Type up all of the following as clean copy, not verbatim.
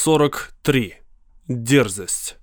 43. Дерзость.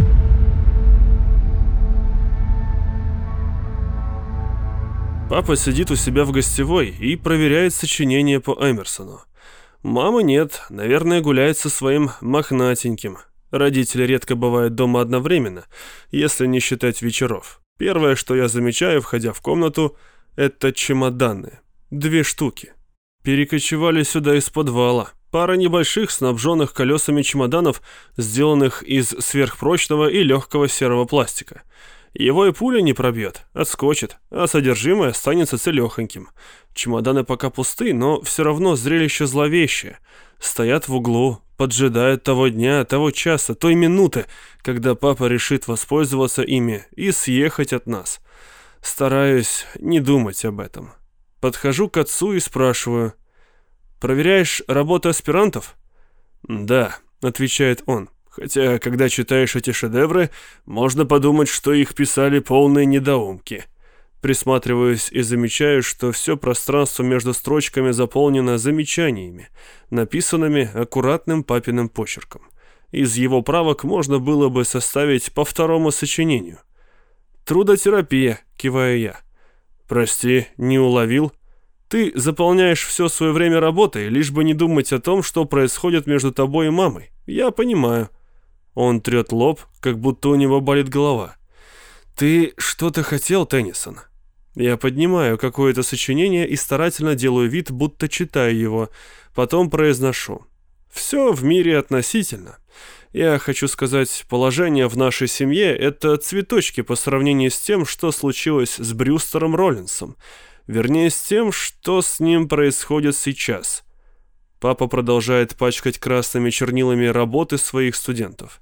Папа сидит у себя в гостевой и проверяет сочинение по Эмерсону. Мамы нет, наверное, гуляет со своим мохнатеньким. Родители редко бывают дома одновременно, если не считать вечеров. Первое, что я замечаю, входя в комнату, это чемоданы. 2 штуки. Перекочевали сюда из подвала. Пара небольших, снабженных колесами чемоданов, сделанных из сверхпрочного и легкого серого пластика. Его и пуля не пробьет, отскочит, а содержимое останется целехоньким. Чемоданы пока пусты, но все равно зрелище зловещее. Стоят в углу, поджидают того дня, того часа, той минуты, когда папа решит воспользоваться ими и съехать от нас. Стараюсь не думать об этом. Подхожу к отцу и спрашиваю: «Проверяешь работу аспирантов?» «Да», — отвечает он. «Хотя, когда читаешь эти шедевры, можно подумать, что их писали полные недоумки». Присматриваюсь и замечаю, что все пространство между строчками заполнено замечаниями, написанными аккуратным папиным почерком. Из его правок можно было бы составить по 2-му сочинению. «Трудотерапия», — киваю я. «Прости, не уловил». «Ты заполняешь все свое время работой, лишь бы не думать о том, что происходит между тобой и мамой. Я понимаю». Он трет лоб, как будто у него болит голова. «Ты что-то хотел, Теннисон?» Я поднимаю какое-то сочинение и старательно делаю вид, будто читаю его. Потом произношу: «Все в мире относительно. Я хочу сказать, положение в нашей семье – это цветочки по сравнению с тем, что случилось с Брюстером Роллинсом. Вернее, с тем, что с ним происходит сейчас». Папа продолжает пачкать красными чернилами работы своих студентов.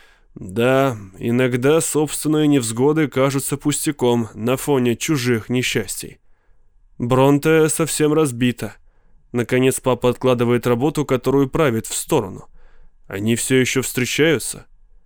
«Да, иногда собственные невзгоды кажутся пустяком на фоне чужих несчастий. Бронте совсем разбита». Наконец папа откладывает работу, которую правит, в сторону. «Они все еще встречаются?»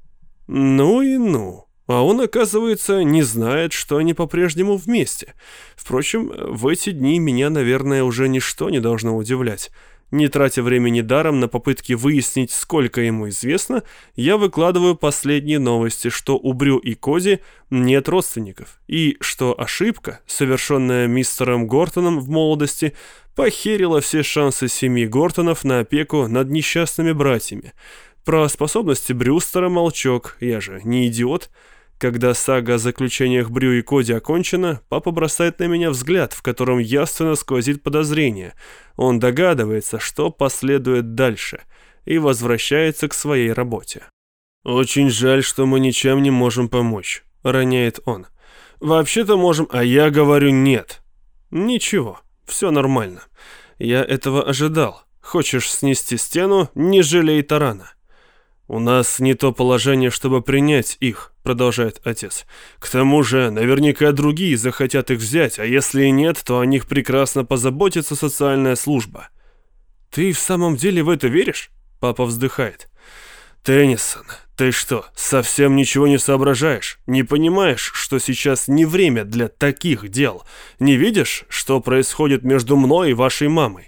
«Ну и ну. А он, оказывается, не знает, что они по-прежнему вместе. Впрочем, в эти дни меня, наверное, уже ничто не должно удивлять. Не тратя времени даром на попытки выяснить, сколько ему известно, я выкладываю последние новости, что у Брю и Коди нет родственников, и что ошибка, совершенная мистером Гортоном в молодости, похерила все шансы семьи Гортонов на опеку над несчастными братьями. Про способности Брюстера молчок, я же не идиот. Когда сага о заключениях Брю и Коди окончена, папа бросает на меня взгляд, в котором явственно сквозит подозрение. Он догадывается, что последует дальше, и возвращается к своей работе. «Очень жаль, что мы ничем не можем помочь», — роняет он. «Вообще-то можем, а я говорю нет». «Ничего, все нормально. Я этого ожидал. Хочешь снести стену, не жалей тарана». «У нас не то положение, чтобы принять их», — продолжает отец. «К тому же, наверняка другие захотят их взять, а если и нет, то о них прекрасно позаботится социальная служба». «Ты в самом деле в это веришь?» — папа вздыхает. «Теннисон, ты что, совсем ничего не соображаешь? Не понимаешь, что сейчас не время для таких дел? Не видишь, что происходит между мной и вашей мамой?»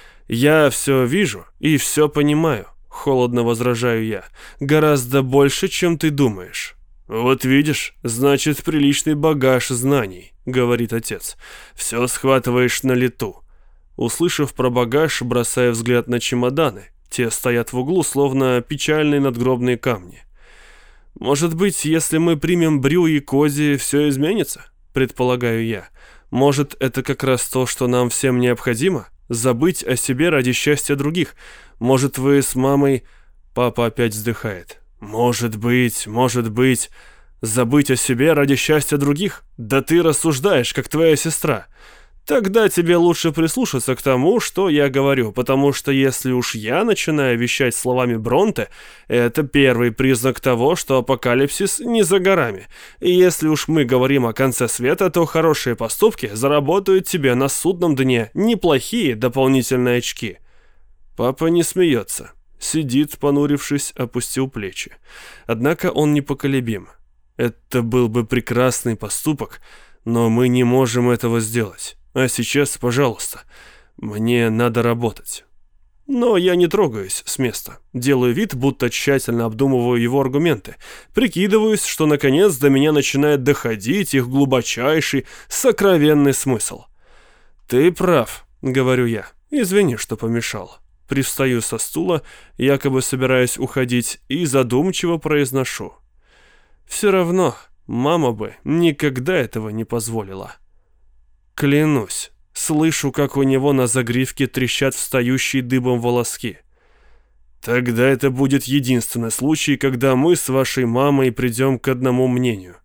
«Я все вижу и все понимаю», — холодно возражаю я. «Гораздо больше, чем ты думаешь». «Вот видишь, значит, приличный багаж знаний», — говорит отец. «Все схватываешь на лету». Услышав про багаж, бросая взгляд на чемоданы. Те стоят в углу, словно печальные надгробные камни. «Может быть, если мы примем Брю и Коди, все изменится?» — предполагаю я. «Может, это как раз то, что нам всем необходимо? Забыть о себе ради счастья других? Может, вы с мамой...» Папа опять вздыхает. «Может быть... Забыть о себе ради счастья других? Да ты рассуждаешь, как твоя сестра. Тогда тебе лучше прислушаться к тому, что я говорю, потому что если уж я начинаю вещать словами Бронте, это первый признак того, что апокалипсис не за горами. И если уж мы говорим о конце света, то хорошие поступки заработают тебе на судном дне неплохие дополнительные очки». Папа не смеется. Сидит, понурившись, опустил плечи. Однако он непоколебим. «Это был бы прекрасный поступок, но мы не можем этого сделать. А сейчас, пожалуйста, мне надо работать». Но я не трогаюсь с места. Делаю вид, будто тщательно обдумываю его аргументы. Прикидываюсь, что наконец до меня начинает доходить их глубочайший, сокровенный смысл. «Ты прав», — говорю я. «Извини, что помешал». Привстаю со стула, якобы собираюсь уходить, и задумчиво произношу. «Все равно мама бы никогда этого не позволила». Клянусь. Слышу, как у него на загривке трещат встающие дыбом волоски. Тогда это будет единственный случай, когда мы с вашей мамой придем к одному мнению.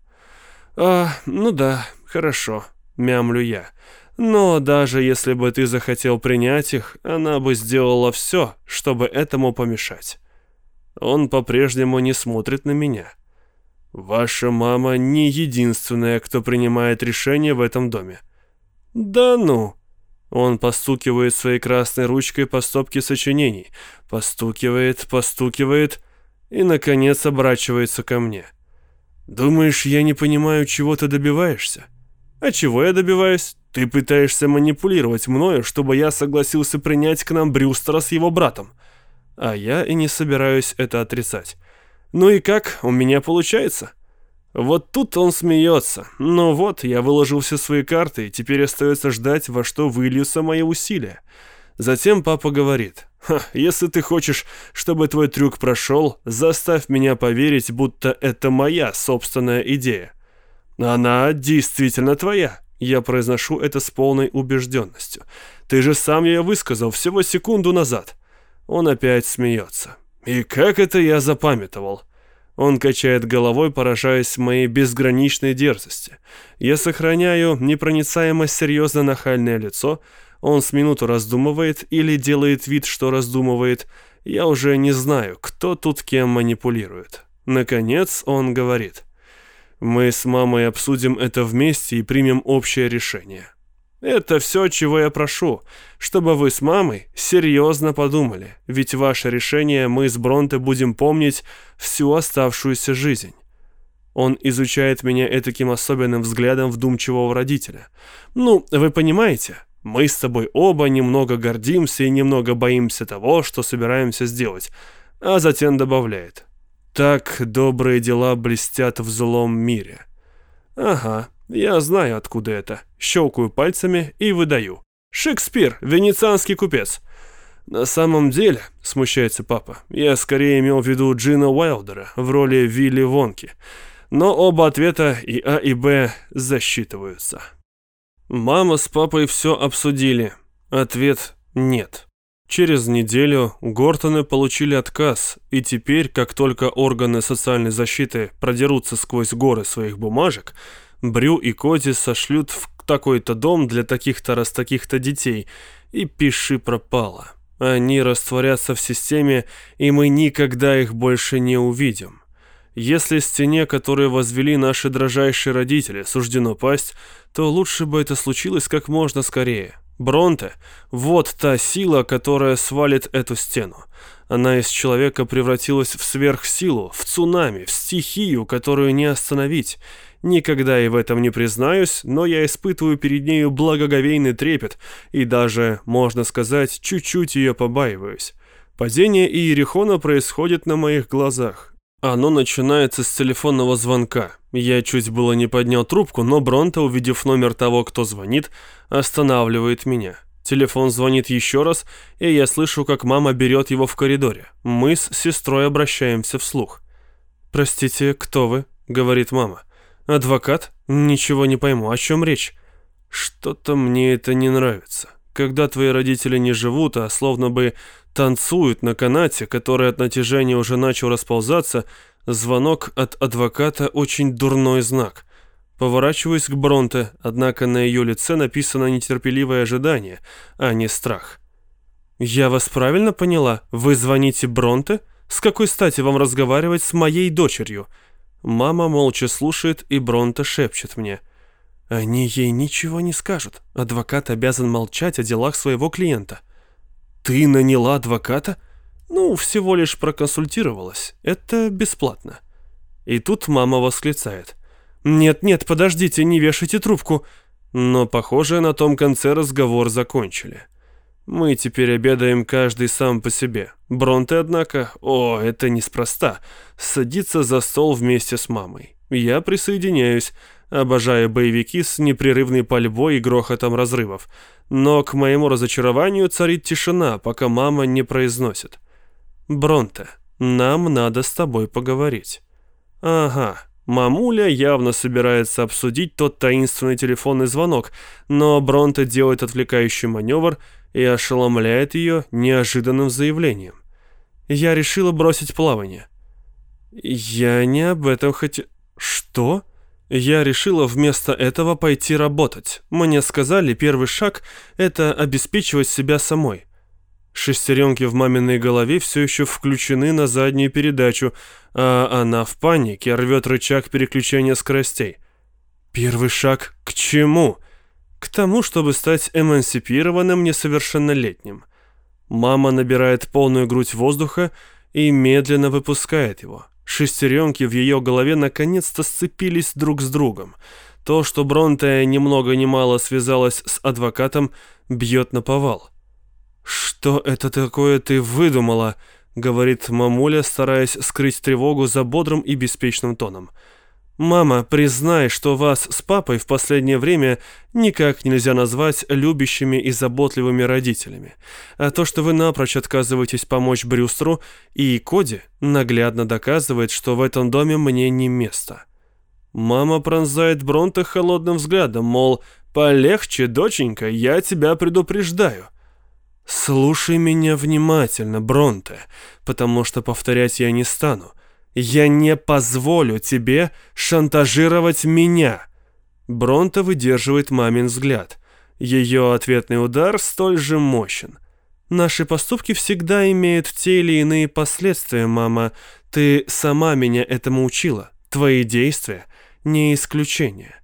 Ну да, хорошо, мямлю я. Но даже если бы ты захотел принять их, она бы сделала все, чтобы этому помешать. Он по-прежнему не смотрит на меня. Ваша мама не единственная, кто принимает решения в этом доме. «Да ну!» Он постукивает своей красной ручкой по стопке сочинений. Постукивает и, наконец, оборачивается ко мне. «Думаешь, я не понимаю, чего ты добиваешься?» «А чего я добиваюсь? Ты пытаешься манипулировать мною, чтобы я согласился принять к нам Брюстера с его братом. А я и не собираюсь это отрицать. Ну и как, у меня получается?» Вот тут он смеется. Ну вот, я выложил все свои карты, и теперь остается ждать, во что выльются мои усилия. Затем папа говорит: если ты хочешь, чтобы твой трюк прошел, заставь меня поверить, будто это моя собственная идея. Она действительно твоя. Я произношу это с полной убежденностью. Ты же сам ее высказал всего секунду назад. Он опять смеется. И как это я запамятовал? Он качает головой, поражаясь моей безграничной дерзости. Я сохраняю непроницаемо серьезно нахальное лицо. Он с минуту раздумывает или делает вид, что раздумывает. Я уже не знаю, кто тут кем манипулирует. Наконец он говорит: «Мы с мамой обсудим это вместе и примем общее решение. Это все, чего я прошу, чтобы вы с мамой серьезно подумали, ведь ваше решение мы с Бронте будем помнить всю оставшуюся жизнь». Он изучает меня этаким особенным взглядом вдумчивого родителя. «Ну, вы понимаете, мы с тобой оба немного гордимся и немного боимся того, что собираемся сделать». А затем добавляет: «Так добрые дела блестят в злом мире». Ага. Я знаю, откуда это. Щелкаю пальцами и выдаю. Шекспир, венецианский купец. На самом деле, смущается папа, я скорее имел в виду Джина Уайлдера в роли Вилли Вонки. Но оба ответа, и А, и Б, засчитываются. Мама с папой все обсудили. Ответ нет. Через неделю Гортоны получили отказ, и теперь, как только органы социальной защиты продерутся сквозь горы своих бумажек, Брю и Коди сошлют в такой-то дом для таких-то раз таких-то детей, и пиши пропало. Они растворятся в системе, и мы никогда их больше не увидим. Если стене, которую возвели наши дрожайшие родители, суждено пасть, то лучше бы это случилось как можно скорее. Бронте – вот та сила, которая свалит эту стену. Она из человека превратилась в сверхсилу, в цунами, в стихию, которую не остановить. Никогда и в этом не признаюсь, но я испытываю перед нею благоговейный трепет и даже, можно сказать, чуть-чуть ее побаиваюсь. Падение Иерихона происходит на моих глазах. Оно начинается с телефонного звонка. Я чуть было не поднял трубку, но Бронте, увидев номер того, кто звонит, останавливает меня. Телефон звонит еще раз, и я слышу, как мама берет его в коридоре. Мы с сестрой обращаемся вслух. «Простите, кто вы?» — говорит мама. «Адвокат? Ничего не пойму, о чем речь?» «Что-то мне это не нравится. Когда твои родители не живут, а словно бы танцуют на канате, который от натяжения уже начал расползаться, звонок от адвоката очень дурной знак». Поворачиваюсь к Бронте, однако на ее лице написано нетерпеливое ожидание, а не страх. «Я вас правильно поняла? Вы звоните Бронте? С какой стати вам разговаривать с моей дочерью?» Мама молча слушает, и Бронте шепчет мне: «Они ей ничего не скажут. Адвокат обязан молчать о делах своего клиента». «Ты наняла адвоката?» «Ну, всего лишь проконсультировалась. Это бесплатно». И тут мама восклицает: «Нет, подождите, не вешайте трубку». Но, похоже, на том конце разговор закончили. Мы теперь обедаем каждый сам по себе. Бронте, однако, это неспроста, садится за стол вместе с мамой. Я присоединяюсь, обожая боевики с непрерывной пальбой и грохотом разрывов. Но к моему разочарованию царит тишина, пока мама не произносит: «Бронте, нам надо с тобой поговорить». Ага, мамуля явно собирается обсудить тот таинственный телефонный звонок, но Бронте делает отвлекающий маневр и ошеломляет ее неожиданным заявлением. «Я решила бросить плавание». «Я не об этом хотел...» «Что?» «Я решила вместо этого пойти работать. Мне сказали, первый шаг – это обеспечивать себя самой». Шестеренки в маминой голове все еще включены на заднюю передачу, а она в панике рвет рычаг переключения скоростей. «Первый шаг к чему?» «К тому, чтобы стать эмансипированным несовершеннолетним». Мама набирает полную грудь воздуха и медленно выпускает его. Шестеренки в ее голове наконец-то сцепились друг с другом. То, что Бронте ни много ни мало связалась с адвокатом, бьет наповал. «Что это такое ты выдумала?» — говорит мамуля, стараясь скрыть тревогу за бодрым и беспечным тоном. «Мама, признай, что вас с папой в последнее время никак нельзя назвать любящими и заботливыми родителями. А то, что вы напрочь отказываетесь помочь Брюстеру и Коди, наглядно доказывает, что в этом доме мне не место». Мама пронзает Бронте холодным взглядом, мол, «Полегче, доченька, я тебя предупреждаю». «Слушай меня внимательно, Бронте, потому что повторять я не стану. Я не позволю тебе шантажировать меня». Бронте выдерживает мамин взгляд. Ее ответный удар столь же мощен. «Наши поступки всегда имеют те или иные последствия, мама. Ты сама меня этому учила. Твои действия не исключение».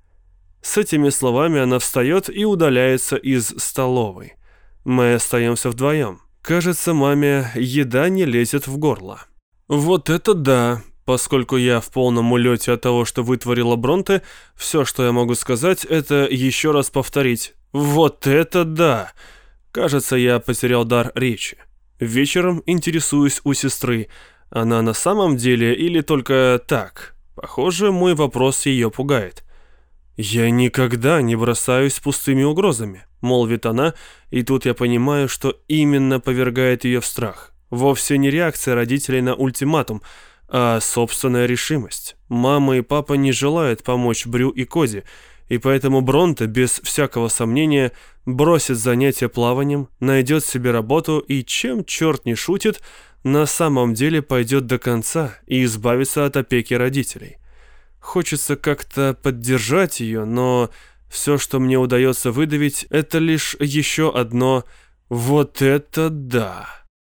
С этими словами она встает и удаляется из столовой. Мы остаемся вдвоем. Кажется, маме еда не лезет в горло. Вот это да! Поскольку я в полном улете от того, что вытворила Бронте, все, что я могу сказать, это еще раз повторить. Вот это да! Кажется, я потерял дар речи. Вечером интересуюсь у сестры. Она на самом деле или только так? Похоже, мой вопрос ее пугает. «Я никогда не бросаюсь пустыми угрозами», — молвит она, и тут я понимаю, что именно повергает ее в страх. Вовсе не реакция родителей на ультиматум, а собственная решимость. Мама и папа не желают помочь Брю и Коди, и поэтому Бронте, без всякого сомнения, бросит занятие плаванием, найдет себе работу и, чем черт не шутит, на самом деле пойдет до конца и избавится от опеки родителей. Хочется как-то поддержать ее, но все, что мне удается выдавить, это лишь еще одно «вот это да».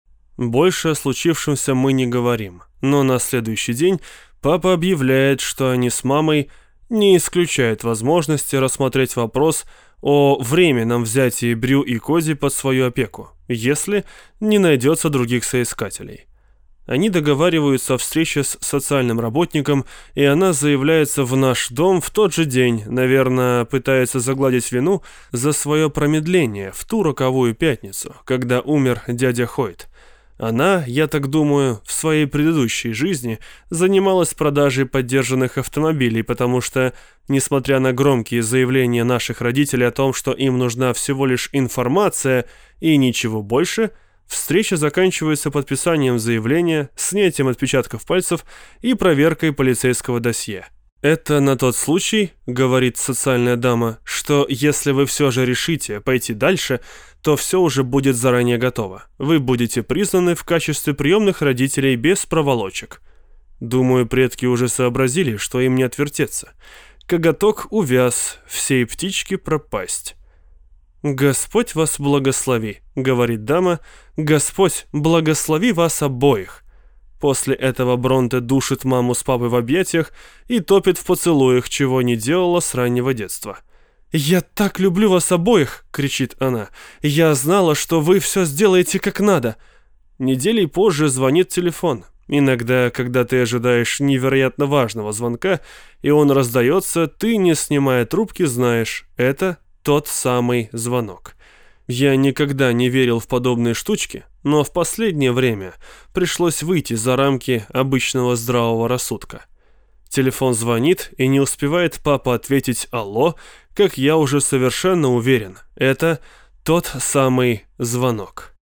Больше о случившемся мы не говорим, но на следующий день папа объявляет, что они с мамой не исключают возможности рассмотреть вопрос о временном взятии Брю и Коди под свою опеку, если не найдется других соискателей. Они договариваются о встрече с социальным работником, и она заявляется в наш дом в тот же день, наверное, пытается загладить вину за свое промедление в ту роковую пятницу, когда умер дядя Хойт. Она, я так думаю, в своей предыдущей жизни занималась продажей подержанных автомобилей, потому что, несмотря на громкие заявления наших родителей о том, что им нужна всего лишь информация и ничего больше, встреча заканчивается подписанием заявления, снятием отпечатков пальцев и проверкой полицейского досье. «Это на тот случай, — говорит социальная дама, — что если вы все же решите пойти дальше, то все уже будет заранее готово. Вы будете признаны в качестве приемных родителей без проволочек». Думаю, предки уже сообразили, что им не отвертеться. Коготок увяз, всей птичке пропасть. «Господь вас благослови», — говорит дама, — «Господь благослови вас обоих». После этого Бронте душит маму с папой в объятиях и топит в поцелуях, чего не делала с раннего детства. «Я так люблю вас обоих!» — кричит она. «Я знала, что вы все сделаете как надо!» Неделей позже звонит телефон. Иногда, когда ты ожидаешь невероятно важного звонка, и он раздается, ты, не снимая трубки, знаешь, это тот самый звонок. Я никогда не верил в подобные штучки, но в последнее время пришлось выйти за рамки обычного здравого рассудка. Телефон звонит, и не успевает папа ответить «Алло», как я уже совершенно уверен, это тот самый звонок.